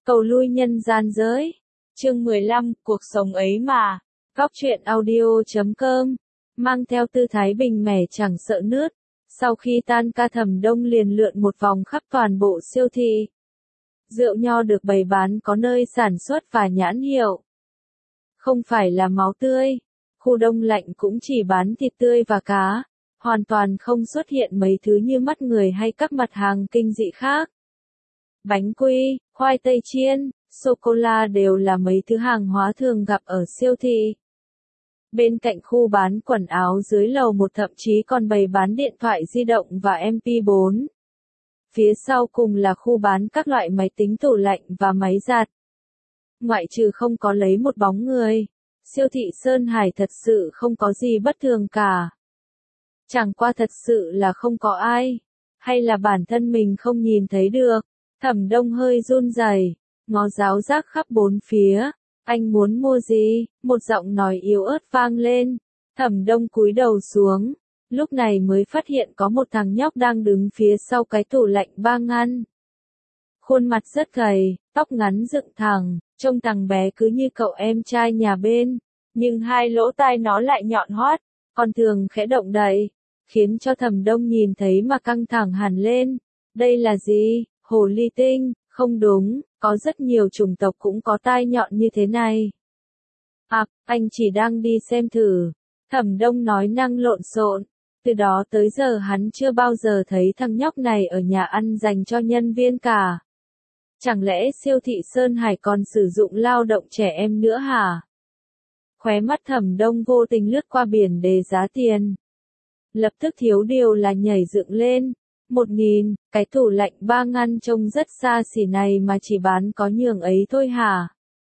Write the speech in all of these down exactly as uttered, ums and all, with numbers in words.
Cầu lui nhân gian giới. Chương mười lăm, cuộc sống ấy mà. Góc truyện audio chấm com. Mang theo tư thái bình mẻ chẳng sợ nước. Sau khi tan ca Thẩm Đông liền lượn một vòng khắp toàn bộ siêu thị. Rượu nho được bày bán có nơi sản xuất và nhãn hiệu. Không phải là máu tươi. Khu đông lạnh cũng chỉ bán thịt tươi và cá. Hoàn toàn không xuất hiện mấy thứ như mắt người hay các mặt hàng kinh dị khác. Bánh quy, khoai tây chiên, sô-cô-la đều là mấy thứ hàng hóa thường gặp ở siêu thị. Bên cạnh khu bán quần áo dưới lầu một thậm chí còn bày bán điện thoại di động và em pê bốn. Phía sau cùng là khu bán các loại máy tính tủ lạnh và máy giặt. Ngoại trừ không có lấy một bóng người, siêu thị Sơn Hải thật sự không có gì bất thường cả. Chẳng qua thật sự là không có ai, hay là bản thân mình không nhìn thấy được. Thẩm Đông hơi run rẩy, ngó giáo giác khắp bốn phía. Anh muốn mua gì? Một giọng nói yếu ớt vang lên. Thẩm Đông cúi đầu xuống, lúc này mới phát hiện có một thằng nhóc đang đứng phía sau cái tủ lạnh ba ngăn. Khuôn mặt rất gầy, tóc ngắn dựng thẳng, trông thằng bé cứ như cậu em trai nhà bên, nhưng hai lỗ tai nó lại nhọn hoắt, còn thường khẽ động đậy, khiến cho Thẩm Đông nhìn thấy mà căng thẳng hẳn lên. Đây là gì? Hồ ly tinh? Không đúng, có rất nhiều chủng tộc cũng có tai nhọn như thế này. À, anh chỉ đang đi xem thử. Thẩm Đông nói năng lộn xộn. Từ đó tới giờ hắn chưa bao giờ thấy thằng nhóc này ở nhà ăn dành cho nhân viên cả. Chẳng lẽ siêu thị Sơn Hải còn sử dụng lao động trẻ em nữa hả? Khóe mắt Thẩm Đông vô tình lướt qua biển đề giá tiền. Lập tức thiếu điều là nhảy dựng lên. Một nghìn, cái tủ lạnh ba ngăn trông rất xa xỉ này mà chỉ bán có nhường ấy thôi hả?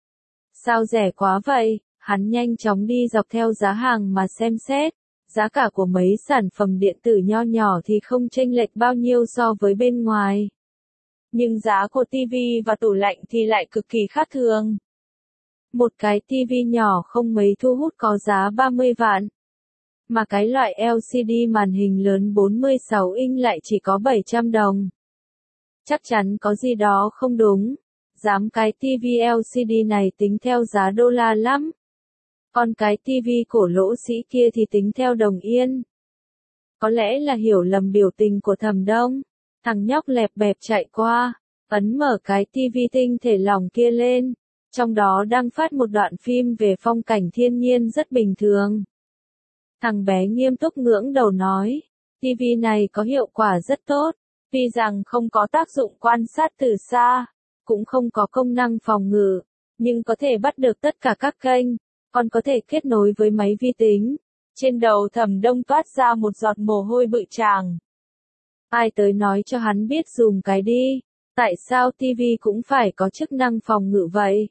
Sao rẻ quá vậy? Hắn nhanh chóng đi dọc theo giá hàng mà xem xét. Giá cả của mấy sản phẩm điện tử nho nhỏ thì không chênh lệch bao nhiêu so với bên ngoài. Nhưng giá của tivi và tủ lạnh thì lại cực kỳ khác thường. Một cái tivi nhỏ không mấy thu hút có giá ba mươi vạn. Mà cái loại lờ xê đê màn hình lớn bốn mươi sáu inch lại chỉ có bảy trăm đồng. Chắc chắn có gì đó không đúng. Dám cái tivi lờ xê đê này tính theo giá đô la lắm. Còn cái tivi cổ lỗ sĩ kia thì tính theo đồng yên. Có lẽ là hiểu lầm biểu tình của Thẩm Đông. Thằng nhóc lẹp bẹp chạy qua, ấn mở cái tivi tinh thể lỏng kia lên. Trong đó đang phát một đoạn phim về phong cảnh thiên nhiên rất bình thường. Thằng bé nghiêm túc ngưỡng đầu nói, tivi này có hiệu quả rất tốt, tuy rằng không có tác dụng quan sát từ xa, cũng không có công năng phòng ngự, nhưng có thể bắt được tất cả các kênh, còn có thể kết nối với máy vi tính. Trên đầu Thẩm Đông toát ra một giọt mồ hôi bự tràng. Ai tới nói cho hắn biết dùng cái đi, tại sao tivi cũng phải có chức năng phòng ngự vậy?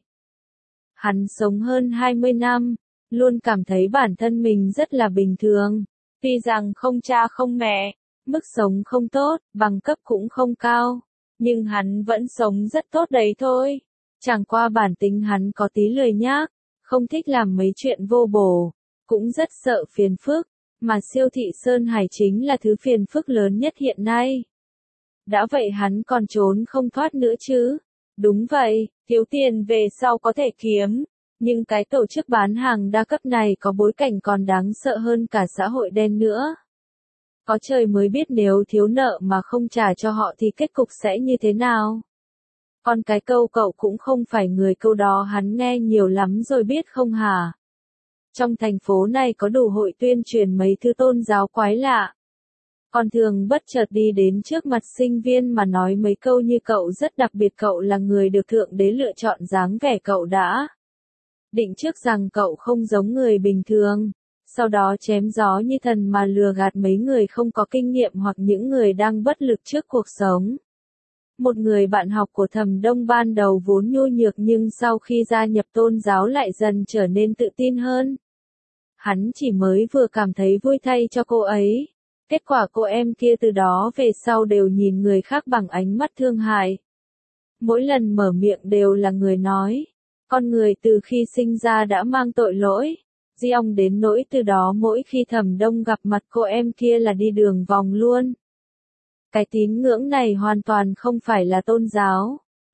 Hắn sống hơn hai mươi năm. Luôn cảm thấy bản thân mình rất là bình thường. Tuy rằng không cha không mẹ, mức sống không tốt, bằng cấp cũng không cao. Nhưng hắn vẫn sống rất tốt đấy thôi. Chẳng qua bản tính hắn có tí lười nhác, không thích làm mấy chuyện vô bổ, cũng rất sợ phiền phức. Mà siêu thị Sơn Hải chính là thứ phiền phức lớn nhất hiện nay. Đã vậy hắn còn trốn không thoát nữa chứ. Đúng vậy, thiếu tiền về sau có thể kiếm. Nhưng cái tổ chức bán hàng đa cấp này có bối cảnh còn đáng sợ hơn cả xã hội đen nữa. Có trời mới biết nếu thiếu nợ mà không trả cho họ thì kết cục sẽ như thế nào. Còn cái câu cậu cũng không phải người, câu đó hắn nghe nhiều lắm rồi biết không hả? Trong thành phố này có đủ hội tuyên truyền mấy thứ tôn giáo quái lạ. Còn thường bất chợt đi đến trước mặt sinh viên mà nói mấy câu như cậu rất đặc biệt, cậu là người được Thượng Đế lựa chọn, dáng vẻ cậu đã định trước rằng cậu không giống người bình thường, sau đó chém gió như thần mà lừa gạt mấy người không có kinh nghiệm hoặc những người đang bất lực trước cuộc sống. Một người bạn học của Thẩm Đông ban đầu vốn nhu nhược nhưng sau khi gia nhập tôn giáo lại dần trở nên tự tin hơn. Hắn chỉ mới vừa cảm thấy vui thay cho cô ấy. Kết quả cô em kia từ đó về sau đều nhìn người khác bằng ánh mắt thương hại. Mỗi lần mở miệng đều là người nói. Con người từ khi sinh ra đã mang tội lỗi. Giông đến nỗi từ đó mỗi khi Thẩm Đông gặp mặt cô em kia là đi đường vòng luôn. Cái tín ngưỡng này hoàn toàn không phải là tôn giáo,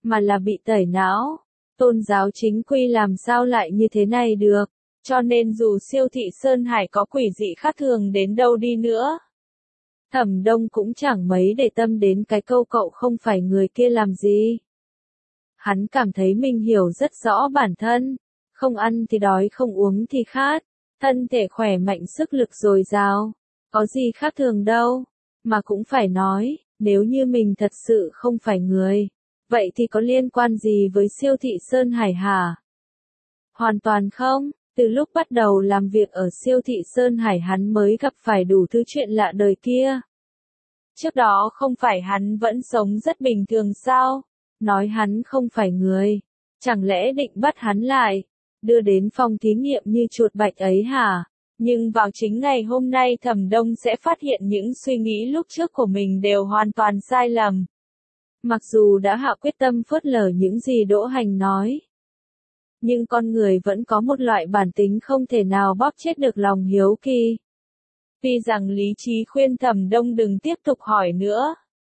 mà là bị tẩy não. Tôn giáo chính quy làm sao lại như thế này được, cho nên dù Siêu thị Sơn Hải có quỷ dị khác thường đến đâu đi nữa, Thẩm Đông cũng chẳng mấy để tâm đến cái câu cậu không phải người kia làm gì. Hắn cảm thấy mình hiểu rất rõ bản thân, không ăn thì đói không uống thì khát, thân thể khỏe mạnh sức lực dồi dào, có gì khác thường đâu, mà cũng phải nói, nếu như mình thật sự không phải người, vậy thì có liên quan gì với Siêu thị Sơn Hải hả? Hoàn toàn không, từ lúc bắt đầu làm việc ở Siêu thị Sơn Hải hắn mới gặp phải đủ thứ chuyện lạ đời kia. Trước đó không phải hắn vẫn sống rất bình thường sao? Nói hắn không phải người, chẳng lẽ định bắt hắn lại, đưa đến phòng thí nghiệm như chuột bạch ấy hả? Nhưng vào chính ngày hôm nay Thẩm Đông sẽ phát hiện những suy nghĩ lúc trước của mình đều hoàn toàn sai lầm. Mặc dù đã hạ quyết tâm phớt lờ những gì Đỗ Hành nói, nhưng con người vẫn có một loại bản tính không thể nào bóp chết được lòng hiếu kỳ. Tuy rằng lý trí khuyên Thẩm Đông đừng tiếp tục hỏi nữa.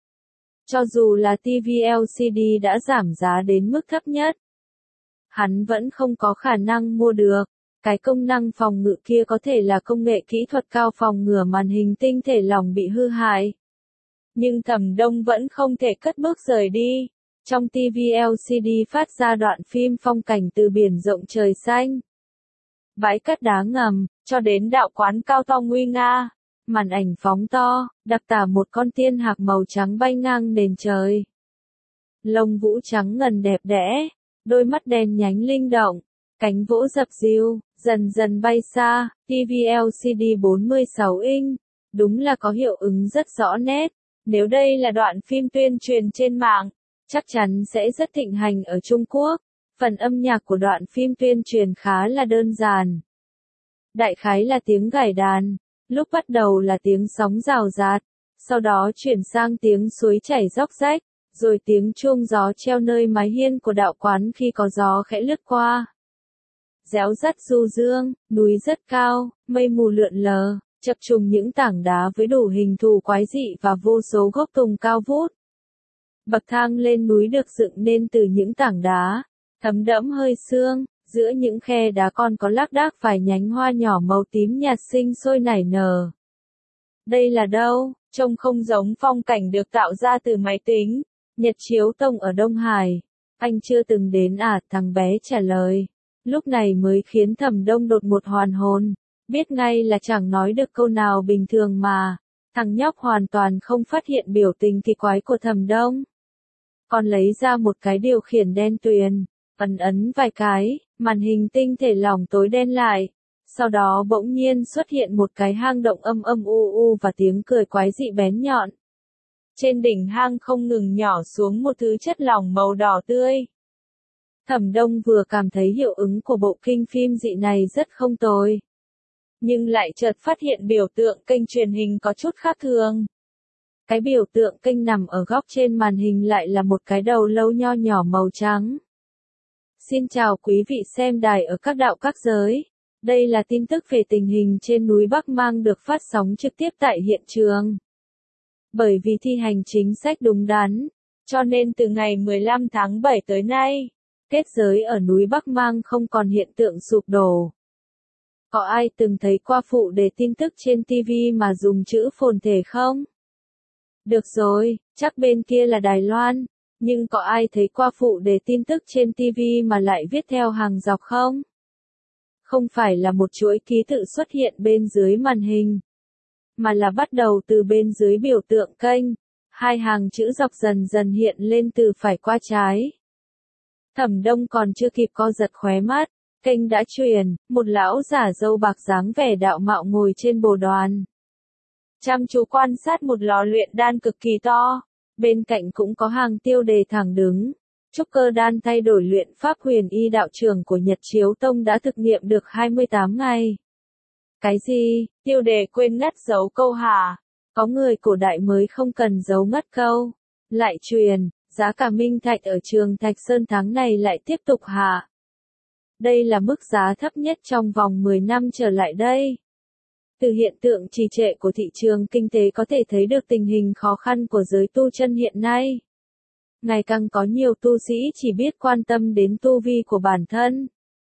Cho dù là ti vi lờ xê đê đã giảm giá đến mức thấp nhất, hắn vẫn không có khả năng mua được. Cái công năng phòng ngự kia có thể là công nghệ kỹ thuật cao phòng ngừa màn hình tinh thể lỏng bị hư hại. Nhưng Thẩm Đông vẫn không thể cất bước rời đi. Trong ti vi lờ xê đê phát ra đoạn phim phong cảnh từ biển rộng trời xanh, bãi cát đá ngầm, cho đến đạo quán cao to nguy nga. Màn ảnh phóng to, đặc tả một con tiên hạc màu trắng bay ngang nền trời. Lông vũ trắng ngần đẹp đẽ, đôi mắt đen nhánh linh động, cánh vỗ dập dìu, dần dần bay xa. ti vi lờ xê đê bốn mươi sáu inch, đúng là có hiệu ứng rất rõ nét. Nếu đây là đoạn phim tuyên truyền trên mạng, chắc chắn sẽ rất thịnh hành ở Trung Quốc. Phần âm nhạc của đoạn phim tuyên truyền khá là đơn giản. Đại khái là tiếng gảy đàn, lúc bắt đầu là tiếng sóng rào rạt, sau đó chuyển sang tiếng suối chảy róc rách, rồi tiếng chuông gió treo nơi mái hiên của đạo quán khi có gió khẽ lướt qua. Réo rắt du dương, núi rất cao, mây mù lượn lờ, chập trùng những tảng đá với đủ hình thù quái dị và vô số gốc tùng cao vút. Bậc thang lên núi được dựng nên từ những tảng đá, thấm đẫm hơi sương, giữa những khe đá còn có lác đác vài nhánh hoa nhỏ màu tím nhạt sinh sôi nảy nở. Đây là đâu? Trông không giống phong cảnh được tạo ra từ máy tính. Nhật chiếu tông ở Đông Hải. Anh chưa từng đến à? Thằng bé trả lời. Lúc này mới khiến Thẩm Đông đột một hoàn hồn. Biết ngay là chẳng nói được câu nào bình thường mà. Thằng nhóc hoàn toàn không phát hiện biểu tình kỳ quái của Thẩm Đông. Còn lấy ra một cái điều khiển đen tuyền, ấn ấn vài cái, màn hình tinh thể lỏng tối đen lại. Sau đó bỗng nhiên xuất hiện một cái hang động âm âm u u và tiếng cười quái dị bén nhọn. Trên đỉnh hang không ngừng nhỏ xuống một thứ chất lỏng màu đỏ tươi. Thẩm Đông vừa cảm thấy hiệu ứng của bộ kinh phim dị này rất không tồi, nhưng lại chợt phát hiện biểu tượng kênh truyền hình có chút khác thường. Cái biểu tượng kênh nằm ở góc trên màn hình lại là một cái đầu lâu nho nhỏ màu trắng. Xin chào quý vị xem đài ở các đạo các giới. Đây là tin tức về tình hình trên núi Bắc Mang được phát sóng trực tiếp tại hiện trường. Bởi vì thi hành chính sách đúng đắn, cho nên từ ngày mười lăm tháng bảy tới nay, kết giới ở núi Bắc Mang không còn hiện tượng sụp đổ. Có ai từng thấy qua phụ đề tin tức trên ti vi mà dùng chữ phồn thể không? Được rồi, chắc bên kia là Đài Loan, nhưng có ai thấy qua phụ đề tin tức trên ti vi mà lại viết theo hàng dọc không? Không phải là một chuỗi ký tự xuất hiện bên dưới màn hình, mà là bắt đầu từ bên dưới biểu tượng kênh, hai hàng chữ dọc dần dần hiện lên từ phải qua trái. Thẩm Đông còn chưa kịp co giật khóe mắt, kênh đã truyền, một lão giả râu bạc dáng vẻ đạo mạo ngồi trên bồ đoàn. Chăm chú quan sát một lò luyện đan cực kỳ to, bên cạnh cũng có hàng tiêu đề thẳng đứng. Trúc Cơ Đan thay đổi luyện pháp huyền y đạo trưởng của Nhật Chiếu Tông đã thực nghiệm được hai mươi tám ngày. Cái gì? Tiêu đề quên ngắt dấu câu hả? Có người cổ đại mới không cần dấu ngắt câu. Lại truyền, giá cả minh thạch ở trường Thạch Sơn tháng này lại tiếp tục hạ. Đây là mức giá thấp nhất trong vòng mười năm trở lại đây. Từ hiện tượng trì trệ của thị trường kinh tế có thể thấy được tình hình khó khăn của giới tu chân hiện nay. ngày càng có nhiều tu sĩ chỉ biết quan tâm đến tu vi của bản thân,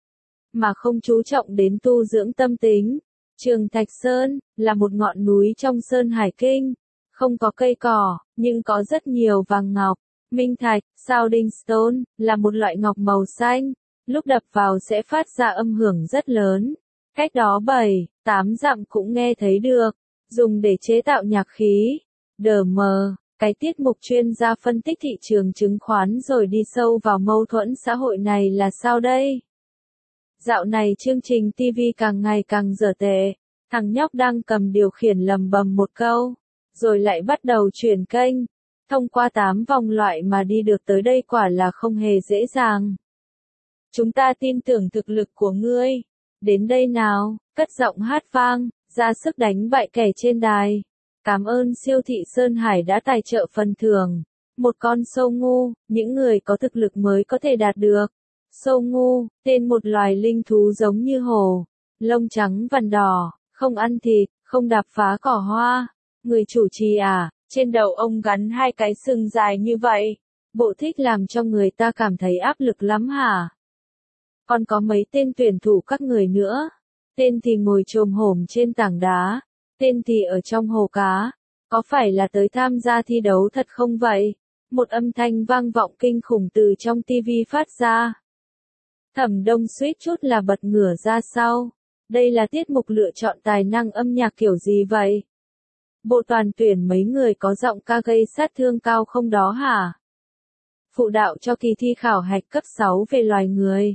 mà không chú trọng đến tu dưỡng tâm tính. Trường Thạch Sơn là một ngọn núi trong Sơn Hải Kinh, không có cây cỏ, nhưng có rất nhiều vàng ngọc. Minh thạch, Sounding Stone, là một loại ngọc màu xanh, lúc đập vào sẽ phát ra âm hưởng rất lớn. Cách đó bảy, tám dặm cũng nghe thấy được, dùng để chế tạo nhạc khí. Đờ mờ, cái tiết mục chuyên gia phân tích thị trường chứng khoán rồi đi sâu vào mâu thuẫn xã hội này là sao đây? Dạo này chương trình ti vi càng ngày càng dở tệ, thằng nhóc đang cầm điều khiển lầm bầm một câu, rồi lại bắt đầu chuyển kênh. Thông qua tám vòng loại mà đi được tới đây quả là không hề dễ dàng. Chúng ta tin tưởng thực lực của ngươi. Đến đây nào, cất giọng hát vang, ra sức đánh bại kẻ trên đài. Cảm ơn siêu thị Sơn Hải đã tài trợ phần thưởng. Một con sâu ngu, những người có thực lực mới có thể đạt được. Sâu ngu, tên một loài linh thú giống như hổ, lông trắng vằn đỏ, không ăn thịt, không đạp phá cỏ hoa. Người chủ trì à, trên đầu ông gắn hai cái sừng dài như vậy, bộ thích làm cho người ta cảm thấy áp lực lắm hả? Còn có mấy tên tuyển thủ các người nữa, tên thì ngồi chồm hổm trên tảng đá, tên thì ở trong hồ cá, có phải là tới tham gia thi đấu thật không vậy? Một âm thanh vang vọng kinh khủng từ trong tivi phát ra. Thẩm Đông suýt chút là bật ngửa ra sau. Đây là tiết mục lựa chọn tài năng âm nhạc kiểu gì vậy? Bộ toàn tuyển mấy người có giọng ca gây sát thương cao không đó hả? Phụ đạo cho kỳ thi khảo hạch cấp sáu về loài người.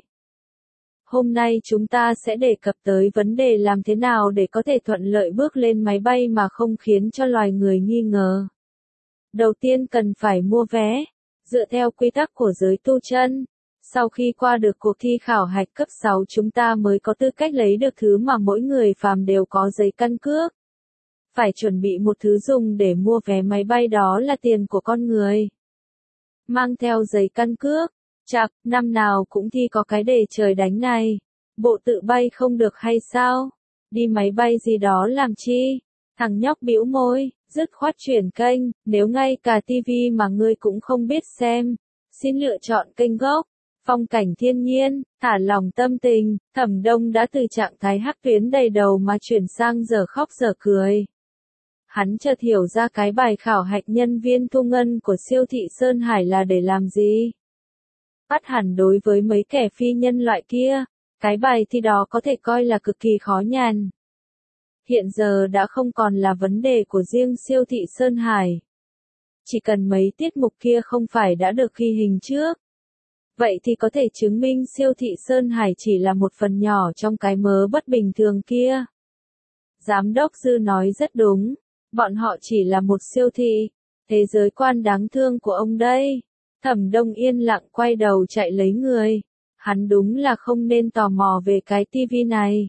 Hôm nay chúng ta sẽ đề cập tới vấn đề làm thế nào để có thể thuận lợi bước lên máy bay mà không khiến cho loài người nghi ngờ. Đầu tiên cần phải mua vé, dựa theo quy tắc của giới tu chân. Sau khi qua được cuộc thi khảo hạch cấp sáu chúng ta mới có tư cách lấy được thứ mà mỗi người phàm đều có, giấy căn cước. Phải chuẩn bị một thứ dùng để mua vé máy bay, đó là tiền của con người. Mang theo giấy căn cước, chặp, năm nào cũng thi có cái đề trời đánh này. Bộ tự bay không được hay sao? Đi máy bay gì đó làm chi? Thằng nhóc bĩu môi, dứt khoát chuyển kênh, nếu ngay cả tivi mà ngươi cũng không biết xem. Xin lựa chọn kênh gốc. Phong cảnh thiên nhiên, thả lòng tâm tình. Thẩm Đông đã từ trạng thái hắc tuyến đầy đầu mà chuyển sang giờ khóc giờ cười. Hắn chợt hiểu ra cái bài khảo hạch nhân viên thu ngân của siêu thị Sơn Hải là để làm gì. Bắt hẳn đối với mấy kẻ phi nhân loại kia, cái bài thi đó có thể coi là cực kỳ khó nhằn. Hiện giờ đã không còn là vấn đề của riêng siêu thị Sơn Hải. Chỉ cần mấy tiết mục kia không phải đã được ghi hình trước. Vậy thì có thể chứng minh siêu thị Sơn Hải chỉ là một phần nhỏ trong cái mớ bất bình thường kia. Giám đốc Dư nói rất đúng, bọn họ chỉ là một siêu thị, thế giới quan đáng thương của ông đây. Thẩm Đông yên lặng quay đầu chạy lấy người, hắn đúng là không nên tò mò về cái tivi này.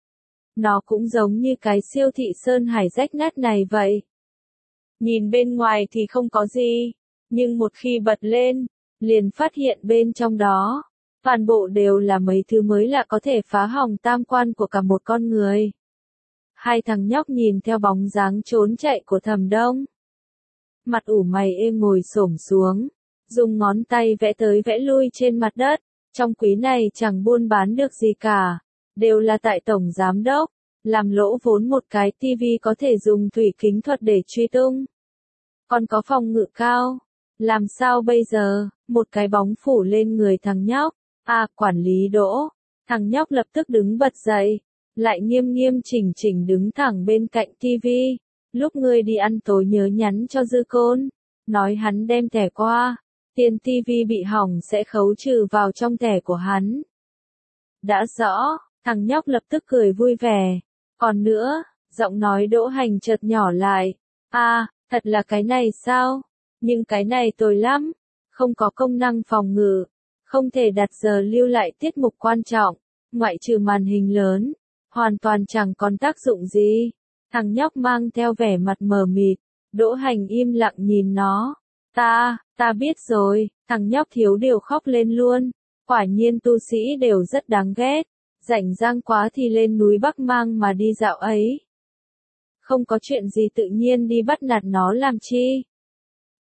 Nó cũng giống như cái siêu thị Sơn Hải rách nát này vậy. Nhìn bên ngoài thì không có gì, nhưng một khi bật lên, liền phát hiện bên trong đó, toàn bộ đều là mấy thứ mới lạ có thể phá hỏng tam quan của cả một con người. Hai thằng nhóc nhìn theo bóng dáng trốn chạy của Thẩm Đông. Mặt ủ mày ê ngồi xổm xuống, dùng ngón tay vẽ tới vẽ lui trên mặt đất. Trong quý này chẳng buôn bán được gì cả, đều là tại tổng giám đốc, làm lỗ vốn một cái tivi có thể dùng thủy kính thuật để truy tung. Còn có phòng ngự cao. Làm sao bây giờ? Một cái bóng phủ lên người thằng nhóc. À, quản lý Đỗ. Thằng nhóc lập tức đứng bật dậy, lại nghiêm nghiêm chỉnh chỉnh đứng thẳng bên cạnh tivi. Lúc ngươi đi ăn tối nhớ nhắn cho Dư Côn, nói hắn đem thẻ qua, tiền tivi bị hỏng sẽ khấu trừ vào trong thẻ của hắn. Đã rõ, thằng nhóc lập tức cười vui vẻ. Còn nữa, giọng nói Đỗ Hành chợt nhỏ lại. À, thật là cái này sao? Nhưng cái này tồi lắm, không có công năng phòng ngự, không thể đặt giờ lưu lại tiết mục quan trọng, ngoại trừ màn hình lớn, hoàn toàn chẳng còn tác dụng gì. Thằng nhóc mang theo vẻ mặt mờ mịt, Đỗ Hành im lặng nhìn nó. Ta, ta biết rồi, thằng nhóc thiếu điều khóc lên luôn, quả nhiên tu sĩ đều rất đáng ghét, rảnh rang quá thì lên núi Bắc Mang mà đi dạo ấy. Không có chuyện gì tự nhiên đi bắt nạt nó làm chi.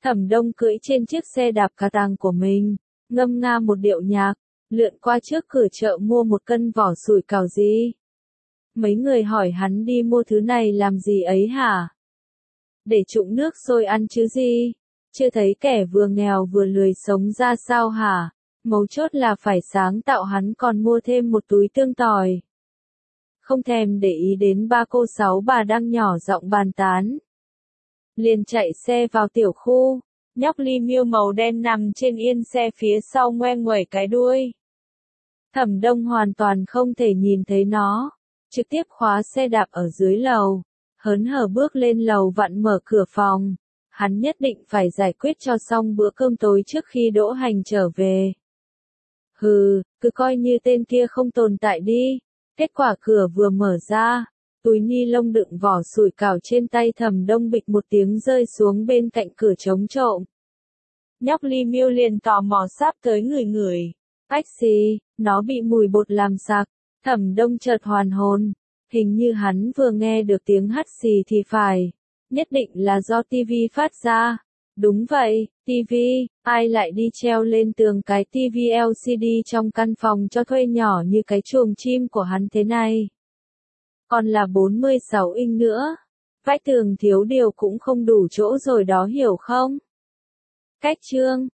Thẩm Đông cưỡi trên chiếc xe đạp cà tàng của mình, ngâm nga một điệu nhạc, lượn qua trước cửa chợ mua một cân vỏ sủi cảo gì. Mấy người hỏi hắn đi mua thứ này làm gì ấy hả? Để trụng nước sôi ăn chứ gì? Chưa thấy kẻ vừa nghèo vừa lười sống ra sao hả? Mấu chốt là phải sáng tạo, hắn còn mua thêm một túi tương tỏi. Không thèm để ý đến ba cô sáu bà đang nhỏ giọng bàn tán. Liền chạy xe vào tiểu khu, nhóc Ly Miêu màu đen nằm trên yên xe phía sau ngoe nguẩy cái đuôi. Thẩm Đông hoàn toàn không thể nhìn thấy nó, trực tiếp khóa xe đạp ở dưới lầu, hớn hở bước lên lầu vặn mở cửa phòng. Hắn nhất định phải giải quyết cho xong bữa cơm tối trước khi Đỗ Hành trở về. Hừ, cứ coi như tên kia không tồn tại đi. Kết quả cửa vừa mở ra, túi ni lông đựng vỏ sủi cảo trên tay Thẩm Đông bịch một tiếng rơi xuống bên cạnh cửa trống trộm. Nhóc Ly Miêu liền tò mò sáp tới người người. Ách xì, nó bị mùi bột làm sặc. Thẩm Đông chợt hoàn hồn, hình như hắn vừa nghe được tiếng hắt xì thì phải. Nhất định là do tivi phát ra. Đúng vậy, tivi, ai lại đi treo lên tường cái tivi lờ xê đê trong căn phòng cho thuê nhỏ như cái chuồng chim của hắn thế này. Còn là bốn mươi sáu inch nữa. Vách tường thiếu điều cũng không đủ chỗ rồi đó, hiểu không? Cách chương